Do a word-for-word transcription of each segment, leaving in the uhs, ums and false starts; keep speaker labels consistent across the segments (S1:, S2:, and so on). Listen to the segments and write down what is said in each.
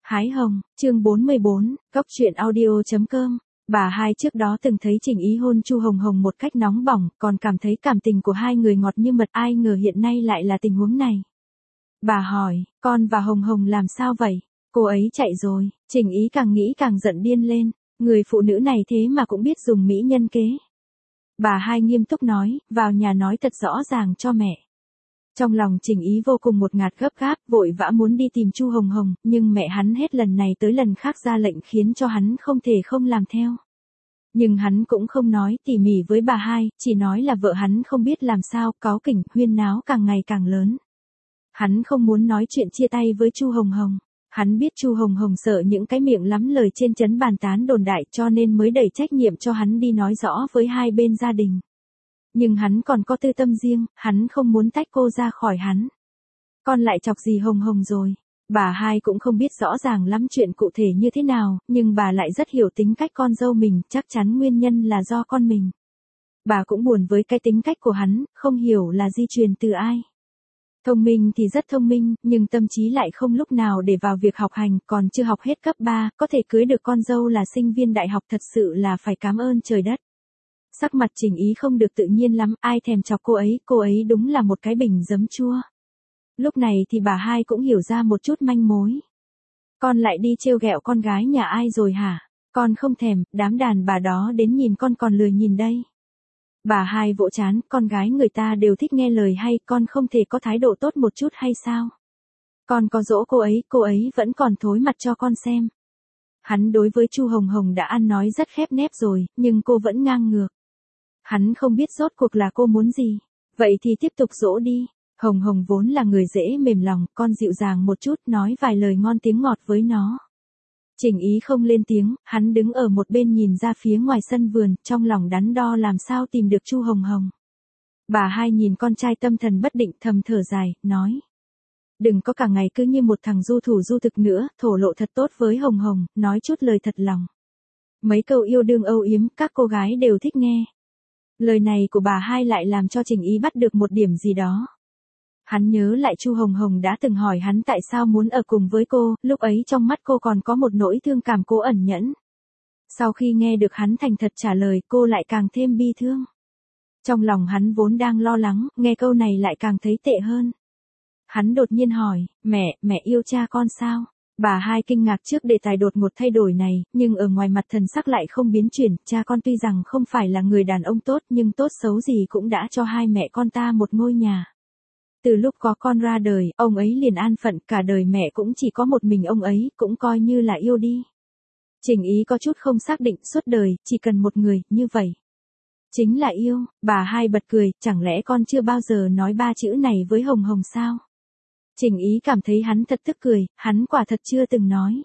S1: Hái hồng, chương bốn mươi bốn, Cóc truyện audio.com. Bà hai trước đó từng thấy Trình Ý hôn Chu Hồng Hồng một cách nóng bỏng, còn cảm thấy cảm tình của hai người ngọt như mật, ai ngờ hiện nay lại là tình huống này. Bà hỏi, con và Hồng Hồng làm sao vậy? Cô ấy chạy rồi. Trình Ý càng nghĩ càng giận điên lên, người phụ nữ này thế mà cũng biết dùng mỹ nhân kế. Bà hai nghiêm túc nói, vào nhà nói thật rõ ràng cho mẹ. Trong lòng Trình Ý vô cùng một ngạt gấp gáp, vội vã muốn đi tìm Chu Hồng Hồng, nhưng mẹ hắn hết lần này tới lần khác ra lệnh khiến cho hắn không thể không làm theo. Nhưng hắn cũng không nói tỉ mỉ với bà hai, chỉ nói là vợ hắn không biết làm sao, cáu kỉnh, huyên náo càng ngày càng lớn. Hắn không muốn nói chuyện chia tay với Chu Hồng Hồng. Hắn biết Chu Hồng Hồng sợ những cái miệng lắm lời trên chấn bàn tán đồn đại, cho nên mới đẩy trách nhiệm cho hắn đi nói rõ với hai bên gia đình. Nhưng hắn còn có tư tâm riêng, hắn không muốn tách cô ra khỏi hắn. Con lại chọc gì Hồng Hồng rồi? Bà hai cũng không biết rõ ràng lắm chuyện cụ thể như thế nào, nhưng bà lại rất hiểu tính cách con dâu mình, chắc chắn nguyên nhân là do con mình. Bà cũng buồn với cái tính cách của hắn, không hiểu là di truyền từ ai. Thông minh thì rất thông minh, nhưng tâm trí lại không lúc nào để vào việc học hành, còn chưa học hết cấp ba, có thể cưới được con dâu là sinh viên đại học, thật sự là phải cảm ơn trời đất. Sắc mặt Trình Ý không được tự nhiên lắm, ai thèm chọc cô ấy, cô ấy đúng là một cái bình giấm chua. Lúc này thì bà hai cũng hiểu ra một chút manh mối. Con lại đi trêu ghẹo con gái nhà ai rồi hả? Con không thèm, đám đàn bà đó đến nhìn con còn lười nhìn đây. Bà hai vỗ chán, con gái người ta đều thích nghe lời hay, con không thể có thái độ tốt một chút hay sao? Con có dỗ cô ấy, cô ấy vẫn còn thối mặt cho con xem. Hắn đối với Chu Hồng Hồng đã ăn nói rất khép nép rồi, nhưng cô vẫn ngang ngược. Hắn không biết rốt cuộc là cô muốn gì. Vậy thì tiếp tục dỗ đi. Hồng Hồng vốn là người dễ mềm lòng, con dịu dàng một chút, nói vài lời ngon tiếng ngọt với nó. Trình Ý không lên tiếng, hắn đứng ở một bên nhìn ra phía ngoài sân vườn, trong lòng đắn đo làm sao tìm được Chu Hồng Hồng. Bà hai nhìn con trai tâm thần bất định, thầm thở dài, nói. Đừng có cả ngày cứ như một thằng du thủ du thực nữa, thổ lộ thật tốt với Hồng Hồng, nói chút lời thật lòng. Mấy câu yêu đương âu yếm, các cô gái đều thích nghe. Lời này của bà hai lại làm cho Trình Ý bắt được một điểm gì đó. Hắn nhớ lại Chu Hồng Hồng đã từng hỏi hắn tại sao muốn ở cùng với cô, lúc ấy trong mắt cô còn có một nỗi thương cảm cố ẩn nhẫn. Sau khi nghe được hắn thành thật trả lời, cô lại càng thêm bi thương. Trong lòng hắn vốn đang lo lắng, nghe câu này lại càng thấy tệ hơn. Hắn đột nhiên hỏi, mẹ, mẹ yêu cha con sao? Bà hai kinh ngạc trước đề tài đột ngột thay đổi này, nhưng ở ngoài mặt thần sắc lại không biến chuyển, cha con tuy rằng không phải là người đàn ông tốt nhưng tốt xấu gì cũng đã cho hai mẹ con ta một ngôi nhà. Từ lúc có con ra đời, ông ấy liền an phận, cả đời mẹ cũng chỉ có một mình ông ấy, cũng coi như là yêu đi. Trình Ý có chút không xác định, suốt đời, chỉ cần một người, như vậy. Chính là yêu. Bà hai bật cười, chẳng lẽ con chưa bao giờ nói ba chữ này với Hồng Hồng sao? Trình Ý cảm thấy hắn thật tức cười, hắn quả thật chưa từng nói.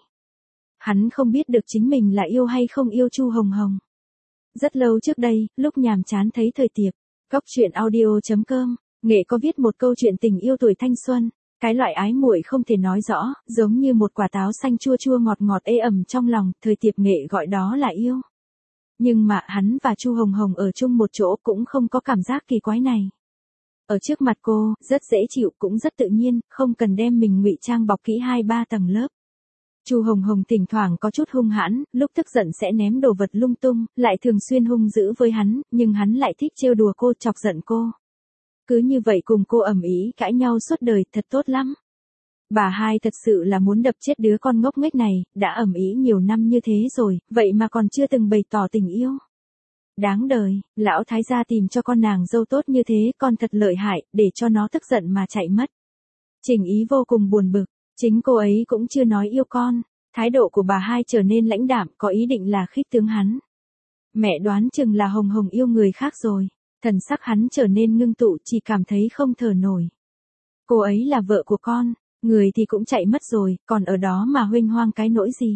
S1: Hắn không biết được chính mình là yêu hay không yêu Chu Hồng Hồng. Rất lâu trước đây, lúc nhàm chán thấy thời tiệp, Cóc truyện audio.com, Nghệ có viết một câu chuyện tình yêu tuổi thanh xuân, cái loại ái muội không thể nói rõ, giống như một quả táo xanh chua chua ngọt ngọt ê ẩm trong lòng, thời tiệp Nghệ gọi đó là yêu. Nhưng mà hắn và Chu Hồng Hồng ở chung một chỗ cũng không có cảm giác kỳ quái này. Ở trước mặt cô, rất dễ chịu cũng rất tự nhiên, không cần đem mình ngụy trang bọc kỹ hai ba tầng lớp. Chu Hồng Hồng thỉnh thoảng có chút hung hãn, lúc tức giận sẽ ném đồ vật lung tung, lại thường xuyên hung dữ với hắn, nhưng hắn lại thích trêu đùa cô, chọc giận cô. Cứ như vậy cùng cô ầm ĩ cãi nhau suốt đời, thật tốt lắm. Bà hai thật sự là muốn đập chết đứa con ngốc nghếch này, đã ầm ĩ nhiều năm như thế rồi, vậy mà còn chưa từng bày tỏ tình yêu. Đáng đời, lão thái gia tìm cho con nàng dâu tốt như thế, con thật lợi hại, để cho nó tức giận mà chạy mất. Trình Ý vô cùng buồn bực, chính cô ấy cũng chưa nói yêu con, thái độ của bà hai trở nên lãnh đạm, có ý định là khích tướng hắn. Mẹ đoán chừng là Hồng Hồng yêu người khác rồi. Thần sắc hắn trở nên ngưng tụ, chỉ cảm thấy không thở nổi. Cô ấy là vợ của con, người thì cũng chạy mất rồi, còn ở đó mà huênh hoang cái nỗi gì.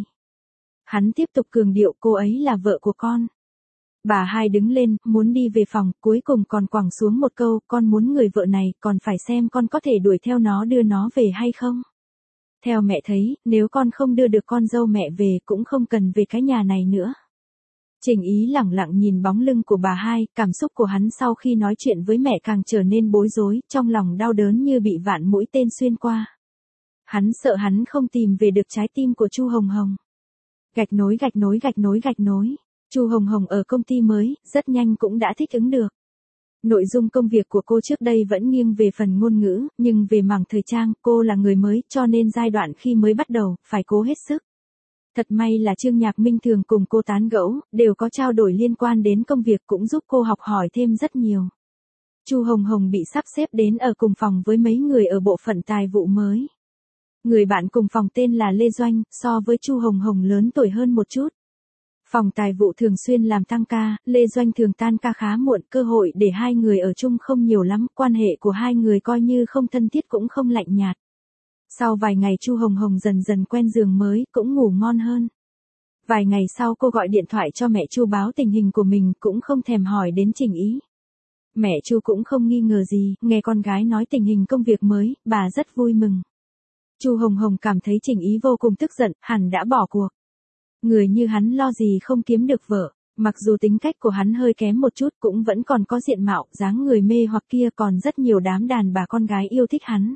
S1: Hắn tiếp tục cường điệu cô ấy là vợ của con. Bà hai đứng lên, muốn đi về phòng, cuối cùng còn quẳng xuống một câu, con muốn người vợ này, còn phải xem con có thể đuổi theo nó đưa nó về hay không. Theo mẹ thấy, nếu con không đưa được con dâu mẹ về cũng không cần về cái nhà này nữa. Trình Ý lẳng lặng nhìn bóng lưng của bà hai, cảm xúc của hắn sau khi nói chuyện với mẹ càng trở nên bối rối, trong lòng đau đớn như bị vạn mũi tên xuyên qua. Hắn sợ hắn không tìm về được trái tim của Chu Hồng Hồng. Gạch nối gạch nối gạch nối gạch nối. Chu Hồng Hồng ở công ty mới, rất nhanh cũng đã thích ứng được. Nội dung công việc của cô trước đây vẫn nghiêng về phần ngôn ngữ, nhưng về mảng thời trang, cô là người mới, cho nên giai đoạn khi mới bắt đầu, phải cố hết sức. Thật may là Trương Nhạc Minh thường cùng cô tán gẫu, đều có trao đổi liên quan đến công việc cũng giúp cô học hỏi thêm rất nhiều. Chu Hồng Hồng bị sắp xếp đến ở cùng phòng với mấy người ở bộ phận tài vụ mới. Người bạn cùng phòng tên là Lê Doanh, so với Chu Hồng Hồng lớn tuổi hơn một chút. Phòng tài vụ thường xuyên làm tăng ca, Lê Doanh thường tan ca khá muộn, cơ hội để hai người ở chung không nhiều lắm, quan hệ của hai người coi như không thân thiết cũng không lạnh nhạt. Sau vài ngày Chu Hồng Hồng dần dần quen giường mới, cũng ngủ ngon hơn. Vài ngày sau cô gọi điện thoại cho mẹ Chu báo tình hình của mình, cũng không thèm hỏi đến Trình Ý. Mẹ Chu cũng không nghi ngờ gì, nghe con gái nói tình hình công việc mới, bà rất vui mừng. Chu Hồng Hồng cảm thấy Trình Ý vô cùng tức giận, hẳn đã bỏ cuộc. Người như hắn lo gì không kiếm được vợ, mặc dù tính cách của hắn hơi kém một chút cũng vẫn còn có diện mạo, dáng người mê hoặc kia, còn rất nhiều đám đàn bà con gái yêu thích hắn.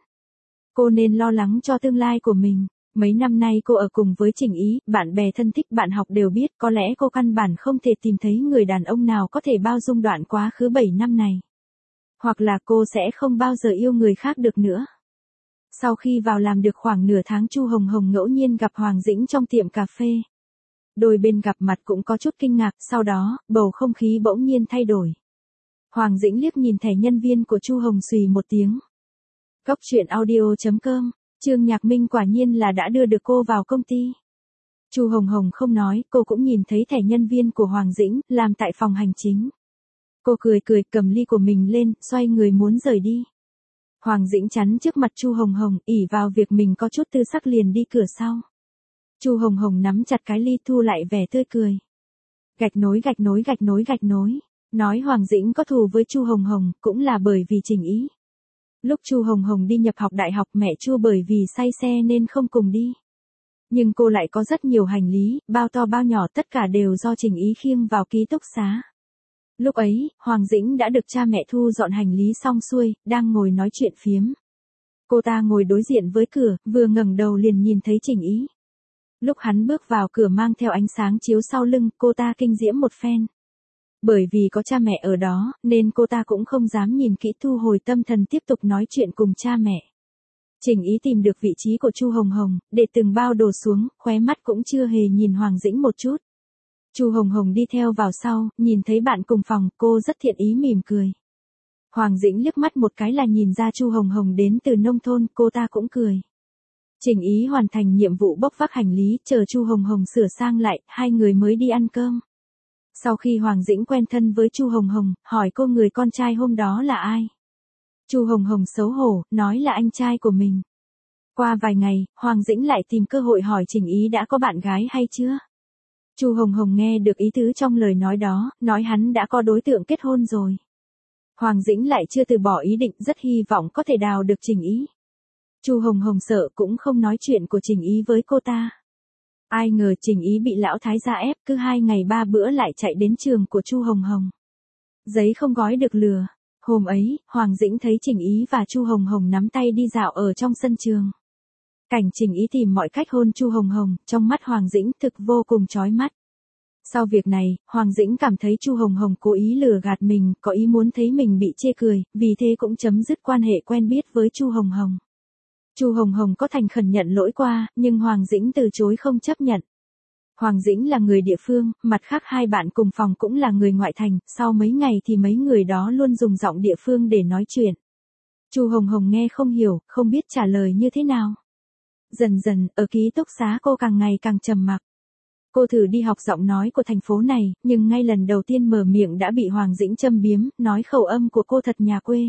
S1: Cô nên lo lắng cho tương lai của mình. Mấy năm nay cô ở cùng với Trình Ý, bạn bè thân thích bạn học đều biết, có lẽ cô căn bản không thể tìm thấy người đàn ông nào có thể bao dung đoạn quá khứ bảy năm này. Hoặc là cô sẽ không bao giờ yêu người khác được nữa. Sau khi vào làm được khoảng nửa tháng, Chu Hồng Hồng ngẫu nhiên gặp Hoàng Dĩnh trong tiệm cà phê. Đôi bên gặp mặt cũng có chút kinh ngạc, sau đó, bầu không khí bỗng nhiên thay đổi. Hoàng Dĩnh liếc nhìn thẻ nhân viên của Chu Hồng xùy một tiếng. Cốc truyện audio chấm com, Trương Nhạc Minh quả nhiên là đã đưa được cô vào công ty. Chu Hồng Hồng không nói, cô cũng nhìn thấy thẻ nhân viên của Hoàng Dĩnh, làm tại phòng hành chính. Cô cười cười, cầm ly của mình lên, xoay người muốn rời đi. Hoàng Dĩnh chắn trước mặt Chu Hồng Hồng, ỷ vào việc mình có chút tư sắc liền đi cửa sau. Chu Hồng Hồng nắm chặt cái ly, thu lại vẻ tươi cười. Gạch nối gạch nối gạch nối gạch nối. Nói Hoàng Dĩnh có thù với Chu Hồng Hồng, cũng là bởi vì Trình Ý. Lúc Chu Hồng Hồng đi nhập học đại học, mẹ Chu bởi vì say xe nên không cùng đi. Nhưng cô lại có rất nhiều hành lý, bao to bao nhỏ, tất cả đều do Trình Ý khiêng vào ký túc xá. Lúc ấy, Hoàng Dĩnh đã được cha mẹ thu dọn hành lý xong xuôi, đang ngồi nói chuyện phiếm. Cô ta ngồi đối diện với cửa, vừa ngẩng đầu liền nhìn thấy Trình Ý. Lúc hắn bước vào cửa mang theo ánh sáng chiếu sau lưng, cô ta kinh diễm một phen. Bởi vì có cha mẹ ở đó, nên cô ta cũng không dám nhìn kỹ, thu hồi tâm thần tiếp tục nói chuyện cùng cha mẹ. Trình Ý tìm được vị trí của Chu Hồng Hồng, để từng bao đồ xuống, khóe mắt cũng chưa hề nhìn Hoàng Dĩnh một chút. Chu Hồng Hồng đi theo vào sau, nhìn thấy bạn cùng phòng, cô rất thiện ý mỉm cười. Hoàng Dĩnh liếc mắt một cái là nhìn ra Chu Hồng Hồng đến từ nông thôn, cô ta cũng cười. Trình Ý hoàn thành nhiệm vụ bốc vác hành lý, chờ Chu Hồng Hồng sửa sang lại, hai người mới đi ăn cơm. Sau khi Hoàng Dĩnh quen thân với Chu Hồng Hồng, hỏi cô người con trai hôm đó là ai. Chu Hồng Hồng xấu hổ, nói là anh trai của mình. Qua vài ngày, Hoàng Dĩnh lại tìm cơ hội hỏi Trình Ý đã có bạn gái hay chưa. Chu Hồng Hồng nghe được ý tứ trong lời nói đó, nói hắn đã có đối tượng kết hôn rồi. Hoàng Dĩnh lại chưa từ bỏ ý định, rất hy vọng có thể đào được Trình Ý. Chu Hồng Hồng sợ cũng không nói chuyện của Trình Ý với cô ta. Ai ngờ Trình Ý bị lão thái gia ép, cứ hai ngày ba bữa lại chạy đến trường của Chu Hồng Hồng. Giấy không gói được lừa. Hôm ấy, Hoàng Dĩnh thấy Trình Ý và Chu Hồng Hồng nắm tay đi dạo ở trong sân trường. Cảnh Trình Ý tìm mọi cách hôn Chu Hồng Hồng, trong mắt Hoàng Dĩnh thực vô cùng chói mắt. Sau việc này, Hoàng Dĩnh cảm thấy Chu Hồng Hồng cố ý lừa gạt mình, có ý muốn thấy mình bị chê cười, vì thế cũng chấm dứt quan hệ quen biết với Chu Hồng Hồng. Chu Hồng Hồng có thành khẩn nhận lỗi qua, nhưng Hoàng Dĩnh từ chối không chấp nhận. Hoàng Dĩnh là người địa phương, mặt khác hai bạn cùng phòng cũng là người ngoại thành, sau mấy ngày thì mấy người đó luôn dùng giọng địa phương để nói chuyện. Chu Hồng Hồng nghe không hiểu, không biết trả lời như thế nào. Dần dần, ở ký túc xá cô càng ngày càng trầm mặc. Cô thử đi học giọng nói của thành phố này, nhưng ngay lần đầu tiên mở miệng đã bị Hoàng Dĩnh châm biếm, nói khẩu âm của cô thật nhà quê.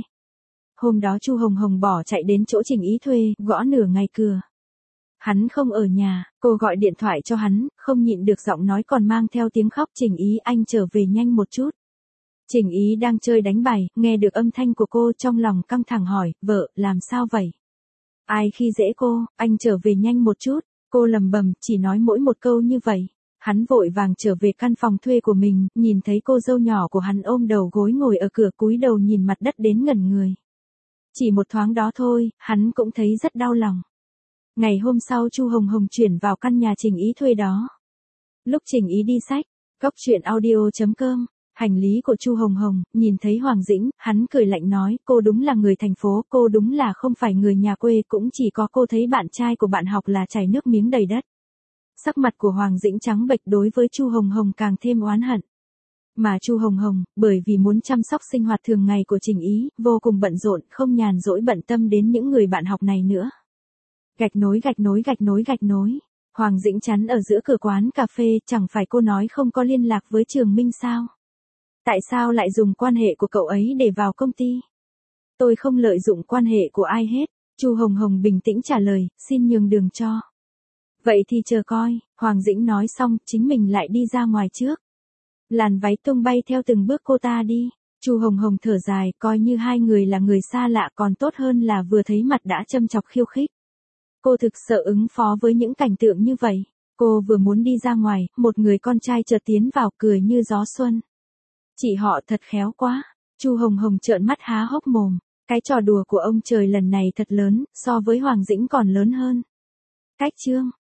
S1: Hôm đó Chu Hồng Hồng bỏ chạy đến chỗ Trình Ý thuê, gõ nửa ngày cửa. Hắn không ở nhà, cô gọi điện thoại cho hắn, không nhịn được giọng nói còn mang theo tiếng khóc. Trình Ý, anh trở về nhanh một chút. Trình Ý đang chơi đánh bài, nghe được âm thanh của cô trong lòng căng thẳng hỏi, vợ, làm sao vậy? Ai khi dễ cô, anh trở về nhanh một chút. Cô lầm bầm, chỉ nói mỗi một câu như vậy. Hắn vội vàng trở về căn phòng thuê của mình, nhìn thấy cô dâu nhỏ của hắn ôm đầu gối ngồi ở cửa cúi đầu nhìn mặt đất đến ngẩn người. Chỉ một thoáng đó thôi, hắn cũng thấy rất đau lòng. Ngày hôm sau Chu Hồng Hồng chuyển vào căn nhà Trình Ý thuê đó. Lúc Trình Ý đi xách, cốc truyện audio chấm com, hành lý của Chu Hồng Hồng, nhìn thấy Hoàng Dĩnh, hắn cười lạnh nói, cô đúng là người thành phố, cô đúng là không phải người nhà quê, cũng chỉ có cô thấy bạn trai của bạn học là chảy nước miếng đầy đất. Sắc mặt của Hoàng Dĩnh trắng bệch, đối với Chu Hồng Hồng càng thêm oán hận. Mà Chu Hồng Hồng, bởi vì muốn chăm sóc sinh hoạt thường ngày của Trình Ý, vô cùng bận rộn, không nhàn rỗi bận tâm đến những người bạn học này nữa. Gạch nối gạch nối gạch nối gạch nối. Hoàng Dĩnh chắn ở giữa cửa quán cà phê, chẳng phải cô nói không có liên lạc với Trường Minh sao? Tại sao lại dùng quan hệ của cậu ấy để vào công ty? Tôi không lợi dụng quan hệ của ai hết, Chu Hồng Hồng bình tĩnh trả lời, xin nhường đường cho. Vậy thì chờ coi, Hoàng Dĩnh nói xong, chính mình lại đi ra ngoài trước. Làn váy tung bay theo từng bước cô ta đi. Chu Hồng Hồng thở dài, coi như hai người là người xa lạ còn tốt hơn là vừa thấy mặt đã châm chọc khiêu khích. Cô thực sợ ứng phó với những cảnh tượng như vậy. Cô vừa muốn đi ra ngoài, một người con trai chợt tiến vào cười như gió xuân. Chị họ thật khéo quá. Chu Hồng Hồng trợn mắt há hốc mồm. Cái trò đùa của ông trời lần này thật lớn, so với Hoàng Dĩnh còn lớn hơn. Cách chương